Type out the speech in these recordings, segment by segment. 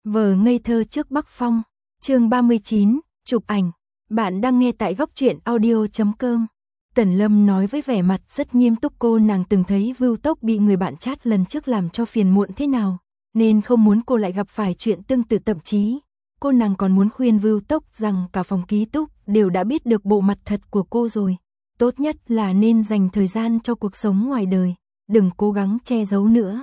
Vờ ngây thơ trước Bắc Phong, chương 39, chụp ảnh. Bạn đang nghe tại góc truyện audio.com. Tần Lâm nói với vẻ mặt rất nghiêm túc, cô nàng từng thấy Vưu Tốc bị người bạn chat lần trước làm cho phiền muộn thế nào, nên không muốn cô lại gặp phải chuyện tương tự, thậm chí cô nàng còn muốn khuyên Vưu Tốc rằng cả phòng ký túc đều đã biết được bộ mặt thật của cô rồi. Tốt nhất là nên dành thời gian cho cuộc sống ngoài đời, đừng cố gắng che giấu nữa.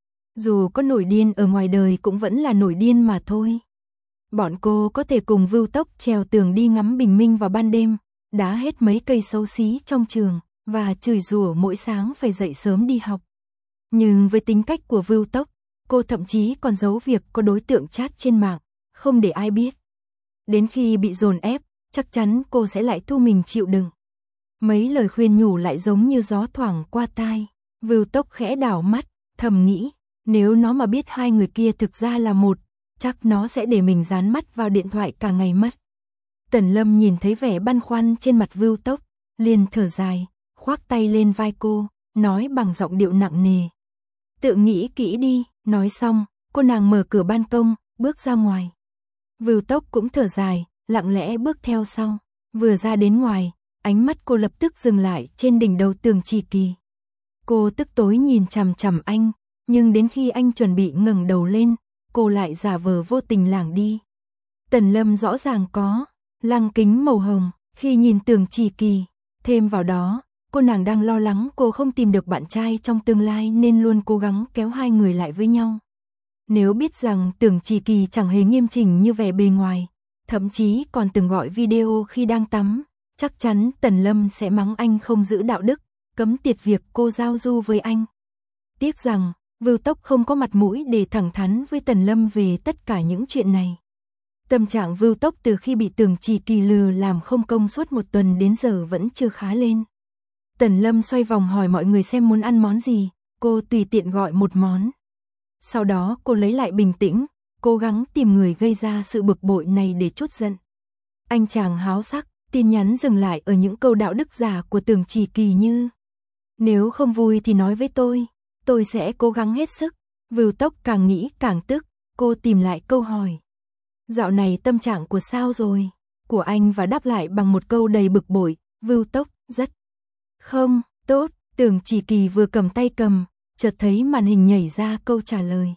Dù có nổi điên ở ngoài đời cũng vẫn là nổi điên mà thôi. Bọn cô có thể cùng Vưu Tốc trèo tường đi ngắm bình minh vào ban đêm, đá hết mấy cây xấu xí trong trường, và chửi rủa mỗi sáng phải dậy sớm đi học. Nhưng với tính cách của Vưu Tốc, cô thậm chí còn giấu việc có đối tượng chat trên mạng, không để ai biết. Đến khi bị dồn ép, chắc chắn cô sẽ lại thu mình chịu đựng. Mấy lời khuyên nhủ lại giống như gió thoảng qua tai. Vưu Tốc khẽ đảo mắt, thầm nghĩ, nếu nó mà biết hai người kia thực ra là một, chắc nó sẽ để mình dán mắt vào điện thoại cả ngày mất. Tần Lâm nhìn thấy vẻ băn khoăn trên mặt Vưu Tốc, liền thở dài, khoác tay lên vai cô, nói bằng giọng điệu nặng nề. Tự nghĩ kỹ đi. Nói xong, cô nàng mở cửa ban công, bước ra ngoài. Vưu Tốc cũng thở dài, lặng lẽ bước theo sau. Vừa ra đến ngoài, ánh mắt cô lập tức dừng lại trên đỉnh đầu Tường Chỉ Kỳ. Cô tức tối nhìn chằm chằm anh, nhưng đến khi anh chuẩn bị ngẩng đầu lên, cô lại giả vờ vô tình lảng đi. Tần Lâm rõ ràng có lăng kính màu hồng khi nhìn Tường Chỉ Kỳ, thêm vào đó, cô nàng đang lo lắng cô không tìm được bạn trai trong tương lai nên luôn cố gắng kéo hai người lại với nhau. Nếu biết rằng Tường Chỉ Kỳ chẳng hề nghiêm chỉnh như vẻ bề ngoài, thậm chí còn từng gọi video khi đang tắm, chắc chắn Tần Lâm sẽ mắng anh không giữ đạo đức, cấm tiệt việc cô giao du với anh. Tiếc rằng, Vưu Tốc không có mặt mũi để thẳng thắn với Tần Lâm về tất cả những chuyện này. Tâm trạng Vưu Tốc từ khi bị Tường Chỉ Kỳ lừa làm không công suốt một tuần đến giờ vẫn chưa khá lên. Tần Lâm xoay vòng hỏi mọi người xem muốn ăn món gì, cô tùy tiện gọi một món. Sau đó cô lấy lại bình tĩnh, cố gắng tìm người gây ra sự bực bội này để trút giận. Anh chàng háo sắc, tin nhắn dừng lại ở những câu đạo đức giả của Tường Chỉ Kỳ như: nếu không vui thì nói với tôi sẽ cố gắng hết sức. Vưu Tốc càng nghĩ càng tức, cô tìm lại câu hỏi. Dạo này tâm trạng của sao rồi? Của anh, và đáp lại bằng một câu đầy bực bội, Vưu Tốc, rất không tốt. Tường Chỉ Kỳ vừa cầm tay cầm, chợt thấy màn hình nhảy ra câu trả lời.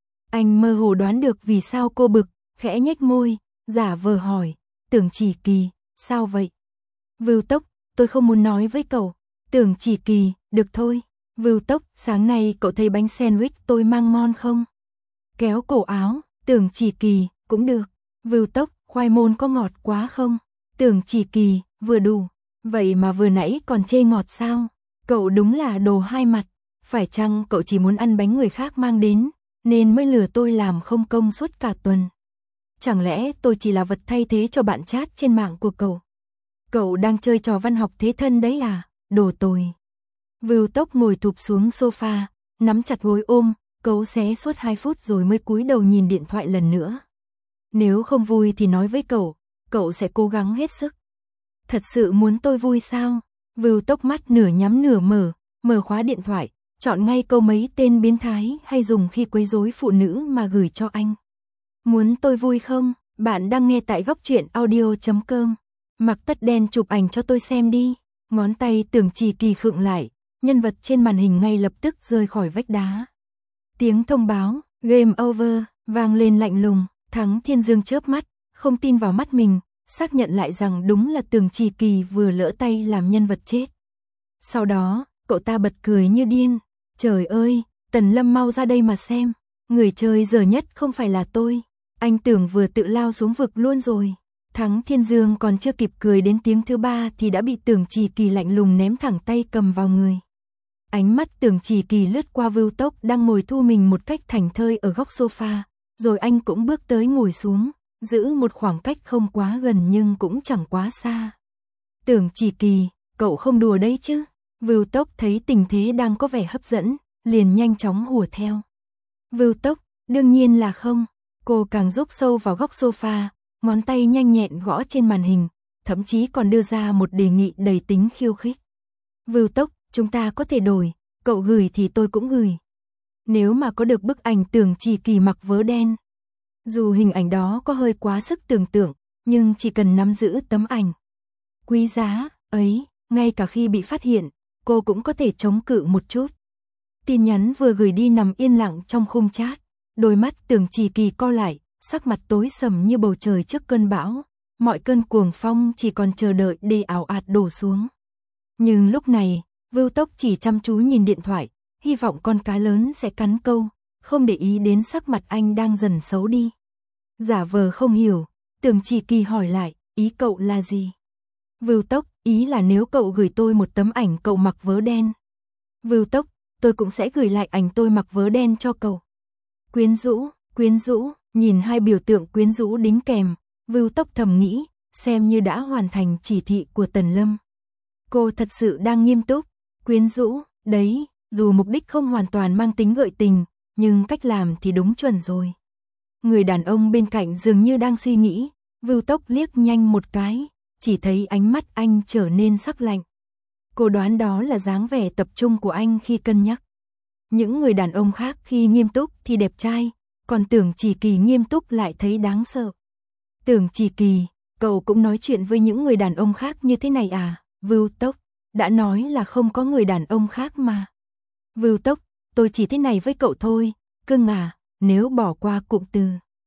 Anh mơ hồ đoán được vì sao cô bực, khẽ nhếch môi, giả vờ hỏi, Tường Chỉ Kỳ, sao vậy? Vưu Tốc, tôi không muốn nói với cậu. Tường Chỉ Kỳ, được thôi. Vưu Tốc, sáng nay cậu thấy bánh sandwich tôi mang ngon không? Kéo cổ áo, Tường Chỉ Kỳ, cũng được. Vưu Tốc, khoai môn có ngọt quá không? Tường Chỉ Kỳ, vừa đủ. Vậy mà vừa nãy còn chê ngọt sao? Cậu đúng là đồ hai mặt. Phải chăng cậu chỉ muốn ăn bánh người khác mang đến, nên mới lừa tôi làm không công suốt cả tuần? Chẳng lẽ tôi chỉ là vật thay thế cho bạn chat trên mạng của cậu? Cậu đang chơi trò văn học thế thân đấy à? Đồ tồi. Vưu Tốc ngồi thụp xuống sofa, nắm chặt gối ôm, cấu xé suốt 2 phút rồi mới cúi đầu nhìn điện thoại lần nữa. Nếu không vui thì nói với cậu sẽ cố gắng hết sức. Thật sự muốn tôi vui sao? Vưu Tốc mắt nửa nhắm nửa mở khóa điện thoại, chọn ngay câu mấy tên biến thái hay dùng khi quấy rối phụ nữ mà gửi cho anh. Muốn tôi vui không? Bạn đang nghe tại góc truyện audio.com. Mặc tất đen chụp ảnh cho tôi xem đi. Ngón tay Tường Chỉ Kỳ khựng lại, nhân vật trên màn hình ngay lập tức rơi khỏi vách đá. Tiếng thông báo, game over, vang lên lạnh lùng. Thắng Thiên Dương chớp mắt, không tin vào mắt mình, xác nhận lại rằng đúng là Tường Chỉ Kỳ vừa lỡ tay làm nhân vật chết. Sau đó, cậu ta bật cười như điên. Trời ơi, Tần Lâm mau ra đây mà xem. Người chơi dở nhất không phải là tôi. Anh tưởng vừa tự lao xuống vực luôn rồi. Thắng Thiên Dương còn chưa kịp cười đến tiếng thứ 3 thì đã bị Tường Chỉ Kỳ lạnh lùng ném thẳng tay cầm vào người. Ánh mắt Tường Chỉ Kỳ lướt qua Vưu Tốc đang ngồi thu mình một cách thảnh thơi ở góc sofa, rồi anh cũng bước tới ngồi xuống, giữ một khoảng cách không quá gần nhưng cũng chẳng quá xa. Tường Chỉ Kỳ, cậu không đùa đấy chứ? Vưu Tốc thấy tình thế đang có vẻ hấp dẫn, liền nhanh chóng hùa theo. Vưu Tốc, đương nhiên là không. Cô càng rúc sâu vào góc sofa, ngón tay nhanh nhẹn gõ trên màn hình, thậm chí còn đưa ra một đề nghị đầy tính khiêu khích. Vưu Tốc, chúng ta có thể đổi, cậu gửi thì tôi cũng gửi. Nếu mà có được bức ảnh Tường Chỉ Kỳ mặc vớ đen, Dù hình ảnh đó có hơi quá sức tưởng tượng, nhưng chỉ cần nắm giữ tấm ảnh quý giá ấy, ngay cả khi bị phát hiện, cô cũng có thể chống cự một chút. Tin nhắn vừa gửi đi nằm yên lặng trong khung chat, đôi mắt Tưởng Chỉ Kỳ co lại, sắc mặt tối sầm như bầu trời trước cơn bão, mọi cơn cuồng phong chỉ còn chờ đợi để ào ạt đổ xuống. Nhưng lúc này, Vưu Tốc chỉ chăm chú nhìn điện thoại, hy vọng con cá lớn sẽ cắn câu, không để ý đến sắc mặt anh đang dần xấu đi. Giả vờ không hiểu, Tưởng Chỉ Kỳ hỏi lại, ý cậu là gì? Vưu Tốc, ý là nếu cậu gửi tôi một tấm ảnh cậu mặc vớ đen. Vưu Tốc, tôi cũng sẽ gửi lại ảnh tôi mặc vớ đen cho cậu. Quyến rũ, nhìn hai biểu tượng quyến rũ đính kèm, Vưu Tốc thầm nghĩ, xem như đã hoàn thành chỉ thị của Tần Lâm. Cô thật sự đang nghiêm túc, quyến rũ, đấy, dù mục đích không hoàn toàn mang tính gợi tình, nhưng cách làm thì đúng chuẩn rồi. Người đàn ông bên cạnh dường như đang suy nghĩ, Vưu Tốc liếc nhanh một cái, chỉ thấy ánh mắt anh trở nên sắc lạnh. Cô đoán đó là dáng vẻ tập trung của anh khi cân nhắc. Những người đàn ông khác khi nghiêm túc thì đẹp trai, còn Tưởng Chỉ Kỳ nghiêm túc lại thấy đáng sợ. Tưởng Chỉ Kỳ, cậu cũng nói chuyện với những người đàn ông khác như thế này à? Vưu Tốc, đã nói là không có người đàn ông khác mà. Vưu Tốc, tôi chỉ thế này với cậu thôi, cưng à, nếu bỏ qua cụm từ.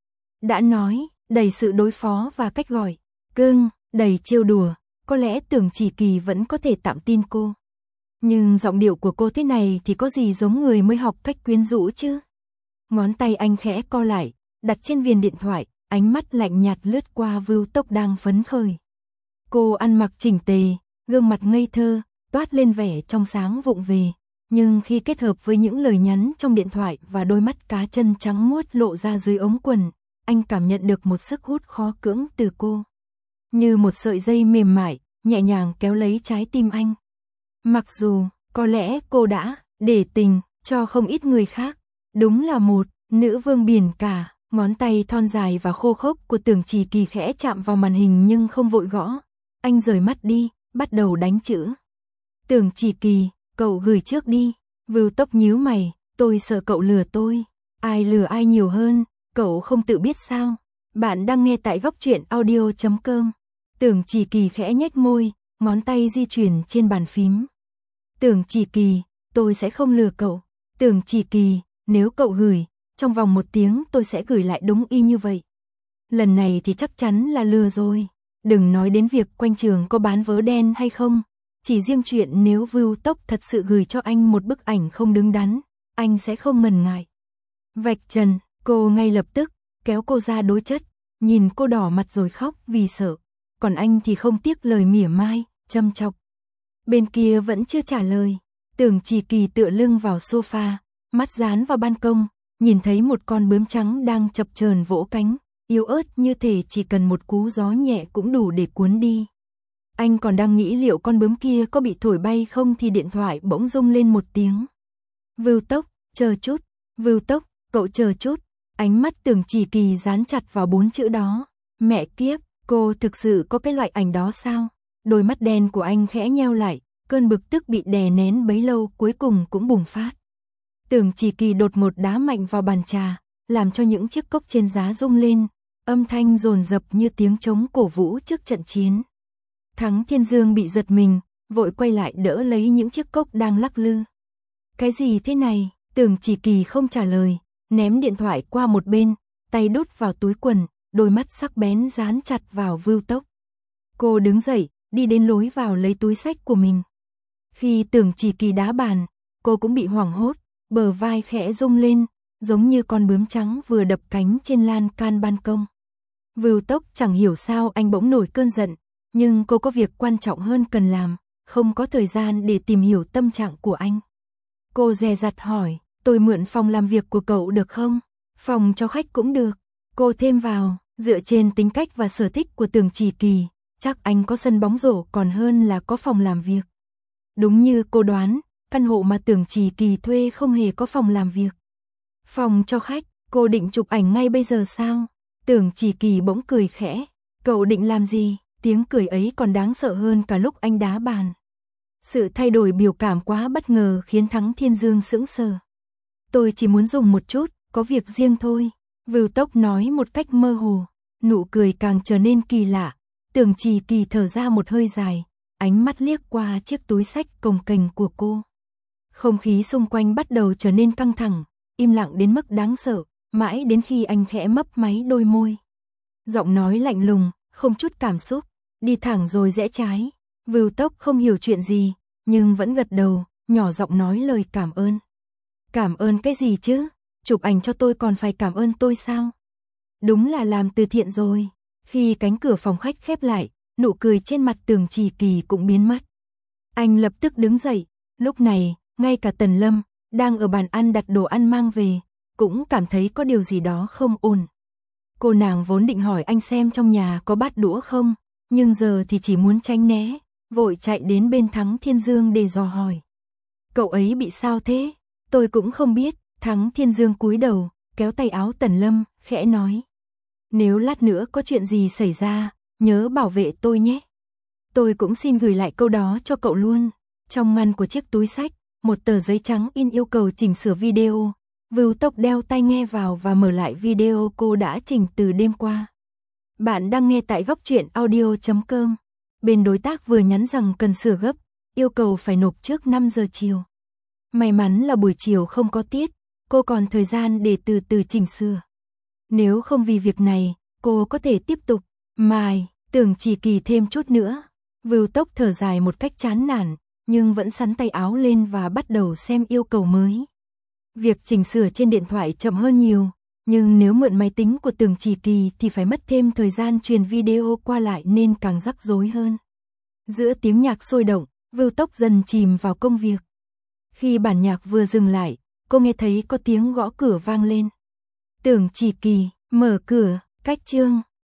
Đã nói, đầy sự đối phó và cách gọi, cưng, đầy trêu đùa, có lẽ Tưởng Chỉ Kỳ vẫn có thể tạm tin cô. Nhưng giọng điệu của cô thế này thì có gì giống người mới học cách quyến rũ chứ? Ngón tay anh khẽ co lại, đặt trên viền điện thoại, ánh mắt lạnh nhạt lướt qua Vưu Tốc đang phấn khởi. Cô ăn mặc chỉnh tề, gương mặt ngây thơ, toát lên vẻ trong sáng vụng về, nhưng khi kết hợp với những lời nhắn trong điện thoại và đôi mắt cá chân trắng muốt lộ ra dưới ống quần, anh cảm nhận được một sức hút khó cưỡng từ cô. Như một sợi dây mềm mại, nhẹ nhàng kéo lấy trái tim anh. Mặc dù, có lẽ cô đã để tình cho không ít người khác, đúng là một nữ vương biển cả. Ngón tay thon dài và khô khốc của Tưởng Chỉ Kỳ khẽ chạm vào màn hình nhưng không vội gõ. Anh rời mắt đi, bắt đầu đánh chữ. Tưởng Chỉ Kỳ, cậu gửi trước đi. Vưu Tốc nhíu mày, tôi sợ cậu lừa tôi. Ai lừa ai nhiều hơn, cậu không tự biết sao? Bạn đang nghe tại Góc Truyện Audio.com. Tưởng Chỉ Kỳ khẽ nhếch môi, ngón tay di chuyển trên bàn phím. Tưởng Chỉ Kỳ, tôi sẽ không lừa cậu. Tưởng Chỉ Kỳ, nếu cậu gửi, trong vòng 1 tiếng tôi sẽ gửi lại đúng y như vậy. Lần này thì chắc chắn là lừa rồi. Đừng nói đến việc quanh trường có bán vớ đen hay không. Chỉ riêng chuyện nếu Vưu Tốc thật sự gửi cho anh một bức ảnh không đứng đắn, anh sẽ không ngần ngại. Vạch trần, cô ngay lập tức kéo cô ra đối chất, nhìn cô đỏ mặt rồi khóc vì sợ. Còn anh thì không tiếc lời mỉa mai, châm chọc. Bên kia vẫn chưa trả lời. Tưởng Chỉ Kỳ tựa lưng vào sofa, mắt dán vào ban công, nhìn thấy một con bướm trắng đang chập chờn vỗ cánh, yếu ớt như thể chỉ cần một cú gió nhẹ cũng đủ để cuốn đi. Anh còn đang nghĩ liệu con bướm kia có bị thổi bay không thì điện thoại bỗng rung lên một tiếng. Vưu Tốc, chờ chút. Vưu Tốc, cậu chờ chút. Ánh mắt Tưởng Chỉ Kỳ dán chặt vào 4 chữ đó. Mẹ kiếp, cô thực sự có cái loại ảnh đó sao? Đôi mắt đen của anh khẽ nheo lại, cơn bực tức bị đè nén bấy lâu cuối cùng cũng bùng phát. Tưởng Chỉ Kỳ đột ngột đá mạnh vào bàn trà, làm cho những chiếc cốc trên giá rung lên, âm thanh dồn dập như tiếng trống cổ vũ trước trận chiến. Thắng Thiên Dương bị giật mình, vội quay lại đỡ lấy những chiếc cốc đang lắc lư. Cái gì thế này? Tưởng Chỉ Kỳ không trả lời, ném điện thoại qua một bên, tay đút vào túi quần, đôi mắt sắc bén dán chặt vào Vưu Tốc. Cô đứng dậy, đi đến lối vào lấy túi xách của mình. Khi Tưởng Chỉ Kỳ đá bàn, cô cũng bị hoảng hốt, bờ vai khẽ rung lên, giống như con bướm trắng vừa đập cánh trên lan can ban công. Vưu Tốc chẳng hiểu sao anh bỗng nổi cơn giận, nhưng cô có việc quan trọng hơn cần làm, không có thời gian để tìm hiểu tâm trạng của anh. Cô dè dặt hỏi, tôi mượn phòng làm việc của cậu được không? Phòng cho khách cũng được. Cô thêm vào, dựa trên tính cách và sở thích của Tưởng Chỉ Kỳ, chắc anh có sân bóng rổ còn hơn là có phòng làm việc. Đúng như cô đoán, căn hộ mà Tưởng Chỉ Kỳ thuê không hề có phòng làm việc. Phòng cho khách, cô định chụp ảnh ngay bây giờ sao? Tưởng Chỉ Kỳ bỗng cười khẽ. Cậu định làm gì? Tiếng cười ấy còn đáng sợ hơn cả lúc anh đá bàn. Sự thay đổi biểu cảm quá bất ngờ khiến Thắng Thiên Dương sững sờ. Tôi chỉ muốn dùng một chút, có việc riêng thôi. Vưu Tốc nói một cách mơ hồ, nụ cười càng trở nên kỳ lạ. Tưởng Trì Kỳ thở ra một hơi dài, ánh mắt liếc qua chiếc túi xách cồng kềnh của cô. Không khí xung quanh bắt đầu trở nên căng thẳng, im lặng đến mức đáng sợ, mãi đến khi anh khẽ mấp máy đôi môi. Giọng nói lạnh lùng, không chút cảm xúc, đi thẳng rồi rẽ trái. Vưu Tốc không hiểu chuyện gì, nhưng vẫn gật đầu, nhỏ giọng nói lời cảm ơn. Cảm ơn cái gì chứ? Chụp ảnh cho tôi còn phải cảm ơn tôi sao? Đúng là làm từ thiện rồi. Khi cánh cửa phòng khách khép lại, nụ cười trên mặt Tưởng Trì Kỳ cũng biến mất. Anh lập tức đứng dậy, lúc này, ngay cả Tần Lâm, đang ở bàn ăn đặt đồ ăn mang về, cũng cảm thấy có điều gì đó không ổn. Cô nàng vốn định hỏi anh xem trong nhà có bát đũa không, nhưng giờ thì chỉ muốn tránh né, vội chạy đến bên Thắng Thiên Dương để dò hỏi. Cậu ấy bị sao thế? Tôi cũng không biết. Thắng Thiên Dương cúi đầu, kéo tay áo Tần Lâm, khẽ nói. Nếu lát nữa có chuyện gì xảy ra, nhớ bảo vệ tôi nhé. Tôi cũng xin gửi lại câu đó cho cậu luôn. Trong ngăn của chiếc túi xách, một tờ giấy trắng in yêu cầu chỉnh sửa video. Vưu Tốc đeo tai nghe vào và mở lại video cô đã chỉnh từ đêm qua. Bạn đang nghe tại góc truyện audio.com. Bên đối tác vừa nhắn rằng cần sửa gấp, yêu cầu phải nộp trước 5 giờ chiều. May mắn là buổi chiều không có tiết, cô còn thời gian để từ từ chỉnh sửa. Nếu không vì việc này, cô có thể tiếp tục mài, Tưởng Trì Kỳ thêm chút nữa. Vưu Tốc thở dài một cách chán nản, nhưng vẫn xắn tay áo lên và bắt đầu xem yêu cầu mới. Việc chỉnh sửa trên điện thoại chậm hơn nhiều, nhưng nếu mượn máy tính của Tưởng Trì Kỳ thì phải mất thêm thời gian truyền video qua lại nên càng rắc rối hơn. Giữa tiếng nhạc sôi động, Vưu Tốc dần chìm vào công việc. Khi bản nhạc vừa dừng lại, cô nghe thấy có tiếng gõ cửa vang lên. Tưởng Trì Kỳ, mở cửa, cách chương.